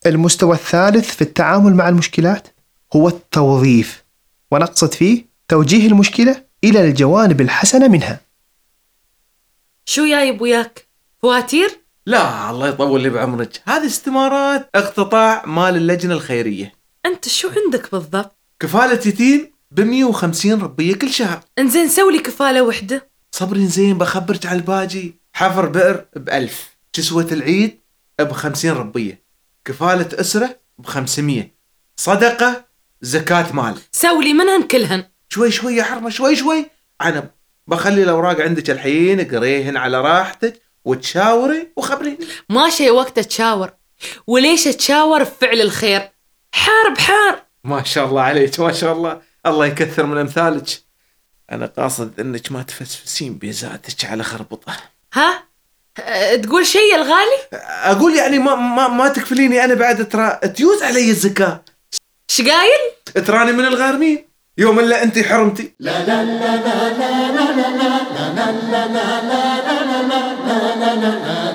المستوى الثالث في التعامل مع المشكلات هو التوظيف، ونقصد فيه توجيه المشكلة إلى الجوانب الحسنة منها. شو جايب وياك؟ فواتير؟ لا الله يطول لي بعمرك، هذه استمارات اقتطاع مال اللجنة الخيرية. أنت شو عندك بالضبط؟ كفالة يتيم ب150 ربية كل شهر. انزين سولي كفالة وحدة. صبري زين بخبرك على الباجي. حفر بئر ب1000، كسوة العيد ب50 ربية، كفالة أسرة ب500، صدقة، زكاة مال. سولي منهن كلهن. شوي شوي يا حرمة، شوي شوي. أنا بخلي الأوراق عندك الحين، قريهن على راحتك وتشاوري وخبريني. ما شي وقت تشاور، وليش تشاور بفعل الخير؟ حار بحار. ما شاء الله عليك، ما شاء الله، الله يكثر من أمثالك. أنا قاصد أنك ما تفسفسين بذاتك على خربطة. ها؟ تقول شي يا الغالي؟ أقول يعني ما تكفليني أنا بعد، ترى تيوز علي الزكاة. شقايل؟ تراني من الغارمين يوم إلا أنت حرمتي. لا لا لا لا لا لا لا لا لا لا لا لا لا لا لا لا لا لا